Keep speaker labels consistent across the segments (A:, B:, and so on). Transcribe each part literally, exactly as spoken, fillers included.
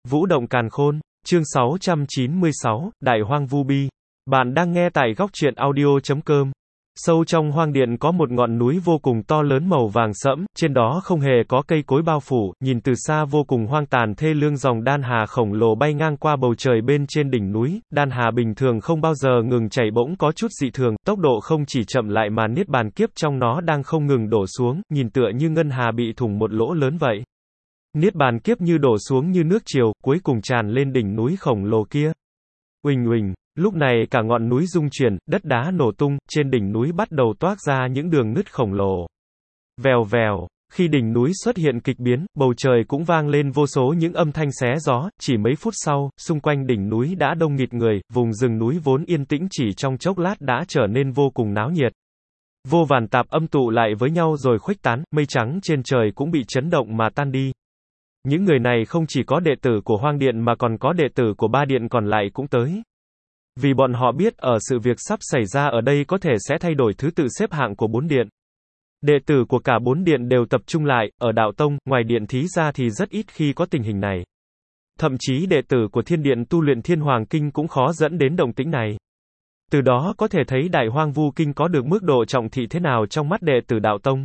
A: Vũ động càn khôn, chương sáu trăm chín mươi sáu, Đại Hoang Vu Bi. Bạn đang nghe tại góc truyện audio chấm com. Sâu trong hoang điện có một ngọn núi vô cùng to lớn màu vàng sẫm, trên đó không hề có cây cối bao phủ, nhìn từ xa vô cùng hoang tàn thê lương. Dòng đan hà khổng lồ bay ngang qua bầu trời bên trên đỉnh núi, đan hà bình thường không bao giờ ngừng chảy bỗng có chút dị thường, tốc độ không chỉ chậm lại mà niết bàn kiếp trong nó đang không ngừng đổ xuống, nhìn tựa như ngân hà bị thủng một lỗ lớn vậy. Niết bàn kiếp như đổ xuống như nước triều, cuối cùng tràn lên đỉnh núi khổng lồ kia. Uỳnh uỳnh, lúc này cả ngọn núi rung chuyển, đất đá nổ tung, trên đỉnh núi bắt đầu toát ra những đường nứt khổng lồ. Vèo vèo, khi đỉnh núi xuất hiện kịch biến, bầu trời cũng vang lên vô số những âm thanh xé gió, chỉ mấy phút sau, xung quanh đỉnh núi đã đông nghịt người, vùng rừng núi vốn yên tĩnh chỉ trong chốc lát đã trở nên vô cùng náo nhiệt. Vô vàn tạp âm tụ lại với nhau rồi khuếch tán, mây trắng trên trời cũng bị chấn động mà tan đi. Những người này không chỉ có đệ tử của Hoang Điện mà còn có đệ tử của ba điện còn lại cũng tới. Vì bọn họ biết ở sự việc sắp xảy ra ở đây có thể sẽ thay đổi thứ tự xếp hạng của bốn điện. Đệ tử của cả bốn điện đều tập trung lại, ở đạo tông, ngoài điện thí ra thì rất ít khi có tình hình này. Thậm chí đệ tử của Thiên Điện tu luyện Thiên Hoàng Kinh cũng khó dẫn đến động tĩnh này. Từ đó có thể thấy Đại Hoang Vu Kinh có được mức độ trọng thị thế nào trong mắt đệ tử đạo tông.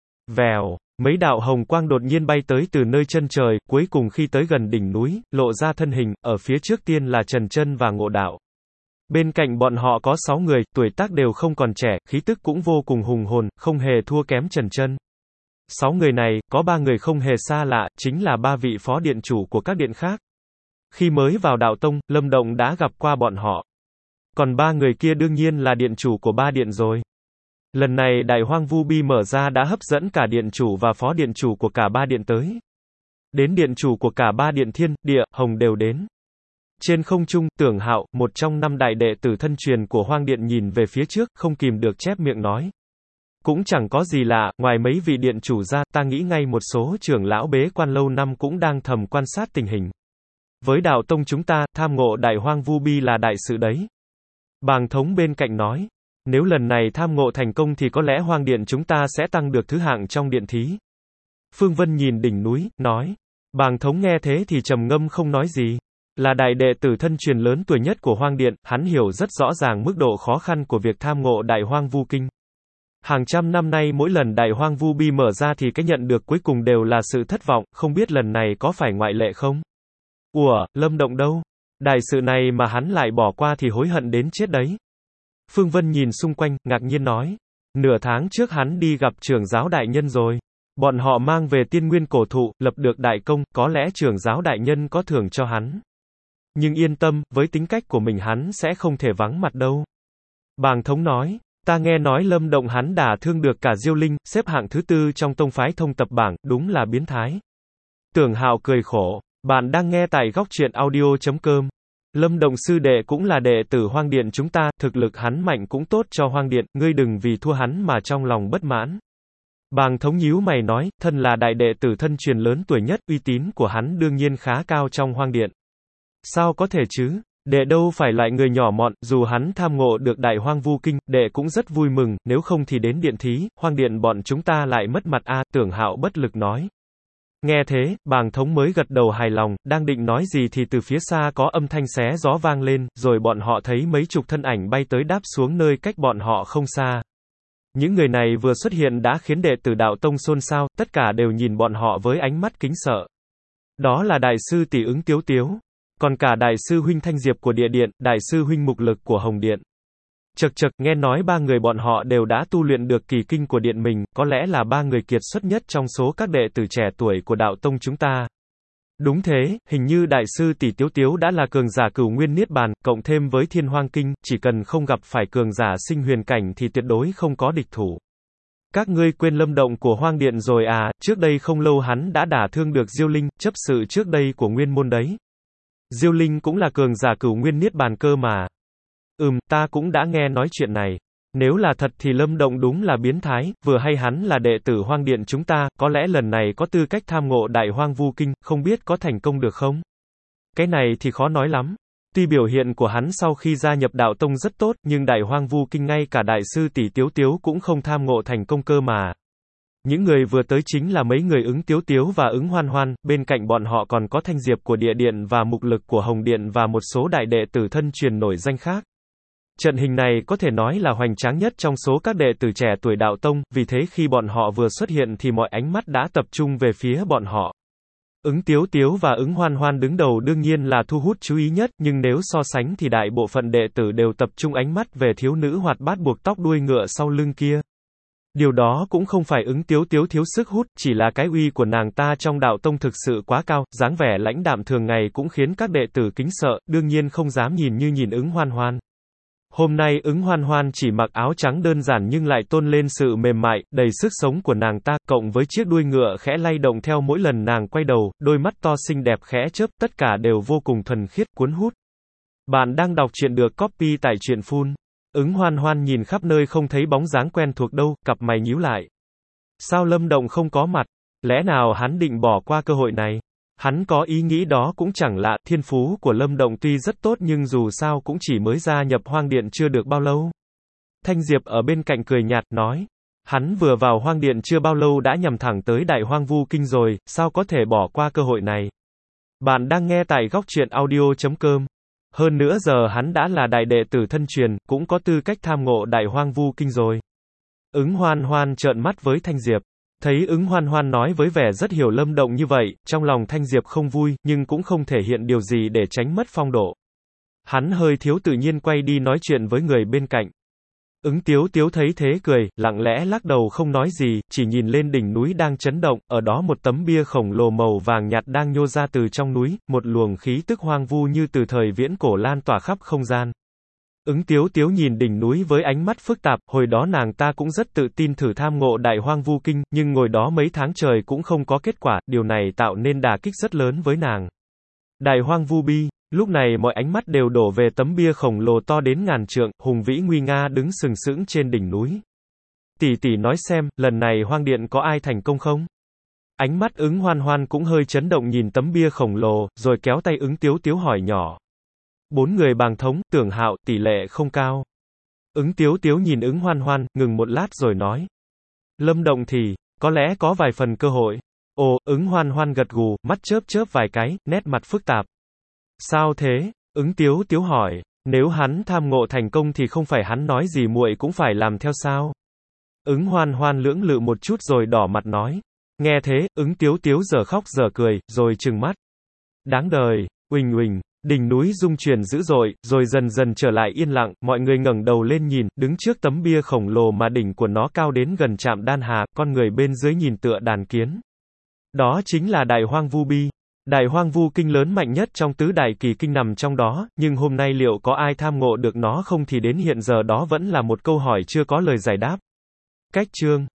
A: Vèo. Mấy đạo hồng quang đột nhiên bay tới từ nơi chân trời, cuối cùng khi tới gần đỉnh núi, lộ ra thân hình, ở phía trước tiên là Trần Chân và Ngộ Đạo. Bên cạnh bọn họ có sáu người, tuổi tác đều không còn trẻ, khí tức cũng vô cùng hùng hồn, không hề thua kém Trần Chân. Sáu người này, có ba người không hề xa lạ, chính là ba vị phó điện chủ của các điện khác. Khi mới vào đạo tông, Lâm Động đã gặp qua bọn họ. Còn ba người kia đương nhiên là điện chủ của ba điện rồi. Lần này Đại Hoang Vu Bi mở ra đã hấp dẫn cả điện chủ và phó điện chủ của cả ba điện tới. Đến điện chủ của cả ba điện Thiên, Địa, Hồng đều đến. Trên không trung, Tưởng Hạo, một trong năm đại đệ tử thân truyền của Hoang Điện nhìn về phía trước, không kìm được chép miệng nói. Cũng chẳng có gì lạ, ngoài mấy vị điện chủ ra, ta nghĩ ngay một số trưởng lão bế quan lâu năm cũng đang thầm quan sát tình hình. Với đạo tông chúng ta, tham ngộ Đại Hoang Vu Bi là đại sự đấy. Bàng Thống bên cạnh nói. Nếu lần này tham ngộ thành công thì có lẽ Hoang Điện chúng ta sẽ tăng được thứ hạng trong điện thí. Phương Vân nhìn đỉnh núi, nói. Bàng Thống nghe thế thì trầm ngâm không nói gì. Là đại đệ tử thân truyền lớn tuổi nhất của Hoang Điện, hắn hiểu rất rõ ràng mức độ khó khăn của việc tham ngộ Đại Hoang Vu Kinh. Hàng trăm năm nay mỗi lần Đại Hoang Vu Bi mở ra thì cái nhận được cuối cùng đều là sự thất vọng, không biết lần này có phải ngoại lệ không? Ủa, Lâm Động đâu? Đại sự này mà hắn lại bỏ qua thì hối hận đến chết đấy. Phương Vân nhìn xung quanh, ngạc nhiên nói. Nửa tháng trước hắn đi gặp trưởng giáo đại nhân rồi. Bọn họ mang về tiên nguyên cổ thụ, lập được đại công, có lẽ trưởng giáo đại nhân có thưởng cho hắn. Nhưng yên tâm, với tính cách của mình hắn sẽ không thể vắng mặt đâu. Bàng Thống nói, ta nghe nói Lâm Động hắn đả thương được cả Diêu Linh, xếp hạng thứ tư trong tông phái thông tập bảng, đúng là biến thái. Tưởng Hạo cười khổ, bạn đang nghe tại góc truyện audio chấm com. Lâm Động sư đệ cũng là đệ tử Hoang Điện chúng ta, thực lực hắn mạnh cũng tốt cho Hoang Điện, ngươi đừng vì thua hắn mà trong lòng bất mãn. Bàng Thống nhíu mày nói, thân là đại đệ tử thân truyền lớn tuổi nhất, uy tín của hắn đương nhiên khá cao trong Hoang Điện. Sao có thể chứ? Đệ đâu phải loại người nhỏ mọn, dù hắn tham ngộ được Đại Hoang Vu Kinh, đệ cũng rất vui mừng, nếu không thì đến điện thí, Hoang Điện bọn chúng ta lại mất mặt a. Tưởng Hạo bất lực nói. Nghe thế, Bàng Thống mới gật đầu hài lòng, đang định nói gì thì từ phía xa có âm thanh xé gió vang lên, rồi bọn họ thấy mấy chục thân ảnh bay tới đáp xuống nơi cách bọn họ không xa. Những người này vừa xuất hiện đã khiến đệ tử đạo tông xôn xao, tất cả đều nhìn bọn họ với ánh mắt kính sợ. Đó là đại sư Tỷ Ứng Tiếu Tiếu, còn cả đại sư huynh Thanh Diệp của Địa Điện, đại sư huynh Mục Lực của Hồng Điện. Chậc chậc, nghe nói ba người bọn họ đều đã tu luyện được kỳ kinh của điện mình, có lẽ là ba người kiệt xuất nhất trong số các đệ tử trẻ tuổi của đạo tông chúng ta. Đúng thế, hình như đại sư Tỷ Tiếu Tiếu đã là cường giả cửu nguyên niết bàn, cộng thêm với Thiên Hoang Kinh, chỉ cần không gặp phải cường giả sinh huyền cảnh thì tuyệt đối không có địch thủ. Các ngươi quên Lâm Động của Hoang Điện rồi à, trước đây không lâu hắn đã đả thương được Diêu Linh, chấp sự trước đây của nguyên môn đấy. Diêu Linh cũng là cường giả cửu nguyên niết bàn cơ mà. Ừm, ta cũng đã nghe nói chuyện này. Nếu là thật thì Lâm Động đúng là biến thái, vừa hay hắn là đệ tử Hoang Điện chúng ta, có lẽ lần này có tư cách tham ngộ Đại Hoang Vu Kinh, không biết có thành công được không? Cái này thì khó nói lắm. Tuy biểu hiện của hắn sau khi gia nhập đạo tông rất tốt, nhưng Đại Hoang Vu Kinh ngay cả đại sư Tỷ Tiếu Tiếu cũng không tham ngộ thành công cơ mà. Những người vừa tới chính là mấy người Ứng Tiếu Tiếu và Ứng Hoan Hoan, bên cạnh bọn họ còn có Thanh Diệp của Địa Điện và Mục Lực của Hồng Điện và một số đại đệ tử thân truyền nổi danh khác. Trận hình này có thể nói là hoành tráng nhất trong số các đệ tử trẻ tuổi đạo tông, vì thế khi bọn họ vừa xuất hiện thì mọi ánh mắt đã tập trung về phía bọn họ. Ứng Tiếu Tiếu và Ứng Hoan Hoan đứng đầu đương nhiên là thu hút chú ý nhất, nhưng nếu so sánh thì đại bộ phận đệ tử đều tập trung ánh mắt về thiếu nữ hoạt bát buộc tóc đuôi ngựa sau lưng kia. Điều đó cũng không phải Ứng Tiếu Tiếu thiếu sức hút, chỉ là cái uy của nàng ta trong đạo tông thực sự quá cao, dáng vẻ lãnh đạm thường ngày cũng khiến các đệ tử kính sợ, đương nhiên không dám nhìn như nhìn Ứng Hoan Hoan. Hôm nay Ứng Hoan Hoan chỉ mặc áo trắng đơn giản nhưng lại tôn lên sự mềm mại, đầy sức sống của nàng ta, cộng với chiếc đuôi ngựa khẽ lay động theo mỗi lần nàng quay đầu, đôi mắt to xinh đẹp khẽ chớp, tất cả đều vô cùng thuần khiết, cuốn hút. Bạn đang đọc truyện được copy tại truyện phun. Ứng Hoan Hoan nhìn khắp nơi không thấy bóng dáng quen thuộc đâu, cặp mày nhíu lại. Sao Lâm Động không có mặt? Lẽ nào hắn định bỏ qua cơ hội này? Hắn có ý nghĩ đó cũng chẳng lạ, thiên phú của Lâm Động tuy rất tốt nhưng dù sao cũng chỉ mới gia nhập Hoang Điện chưa được bao lâu. Thanh Diệp ở bên cạnh cười nhạt, nói. Hắn vừa vào Hoang Điện chưa bao lâu đã nhằm thẳng tới Đại Hoang Vu Kinh rồi, sao có thể bỏ qua cơ hội này? Bạn đang nghe tại góc truyện audio chấm com. Hơn nữa giờ hắn đã là đại đệ tử thân truyền, cũng có tư cách tham ngộ Đại Hoang Vu Kinh rồi. Ứng Hoan Hoan trợn mắt với Thanh Diệp. Thấy Ứng Hoan Hoan nói với vẻ rất hiểu Lâm Động như vậy, trong lòng Thanh Diệp không vui, nhưng cũng không thể hiện điều gì để tránh mất phong độ. Hắn hơi thiếu tự nhiên quay đi nói chuyện với người bên cạnh. Ứng Tiếu Tiếu thấy thế cười, lặng lẽ lắc đầu không nói gì, chỉ nhìn lên đỉnh núi đang chấn động, ở đó một tấm bia khổng lồ màu vàng nhạt đang nhô ra từ trong núi, một luồng khí tức hoang vu như từ thời viễn cổ lan tỏa khắp không gian. Ứng Tiếu Tiếu nhìn đỉnh núi với ánh mắt phức tạp, hồi đó nàng ta cũng rất tự tin thử tham ngộ Đại Hoang Vu Kinh, nhưng ngồi đó mấy tháng trời cũng không có kết quả, điều này tạo nên đả kích rất lớn với nàng. Đại Hoang Vu Bi, lúc này mọi ánh mắt đều đổ về tấm bia khổng lồ to đến ngàn trượng, hùng vĩ nguy nga đứng sừng sững trên đỉnh núi. Tỷ tỷ nói xem, lần này Hoang Điện có ai thành công không? Ánh mắt Ứng Hoan Hoan cũng hơi chấn động nhìn tấm bia khổng lồ, rồi kéo tay Ứng Tiếu Tiếu hỏi nhỏ. Bốn người bàng thống, Tưởng Hạo, tỷ lệ không cao. Ứng Tiếu Tiếu nhìn Ứng Hoan Hoan, ngừng một lát rồi nói. Lâm Động thì, có lẽ có vài phần cơ hội. Ồ, Ứng Hoan Hoan gật gù, mắt chớp chớp vài cái, nét mặt phức tạp. Sao thế? Ứng Tiếu Tiếu hỏi. Nếu hắn tham ngộ thành công thì không phải hắn nói gì muội cũng phải làm theo sao? Ứng Hoan Hoan lưỡng lự một chút rồi đỏ mặt nói. Nghe thế, Ứng Tiếu Tiếu giờ khóc giờ cười, rồi trừng mắt. Đáng đời, uỳnh uỳnh. Đỉnh núi rung chuyển dữ dội, rồi dần dần trở lại yên lặng, mọi người ngẩng đầu lên nhìn, đứng trước tấm bia khổng lồ mà đỉnh của nó cao đến gần chạm đan hà, con người bên dưới nhìn tựa đàn kiến. Đó chính là Đại Hoang Vu Bi. Đại Hoang Vu Kinh lớn mạnh nhất trong tứ đại kỳ kinh nằm trong đó, nhưng hôm nay liệu có ai tham ngộ được nó không thì đến hiện giờ đó vẫn là một câu hỏi chưa có lời giải đáp. Cách chương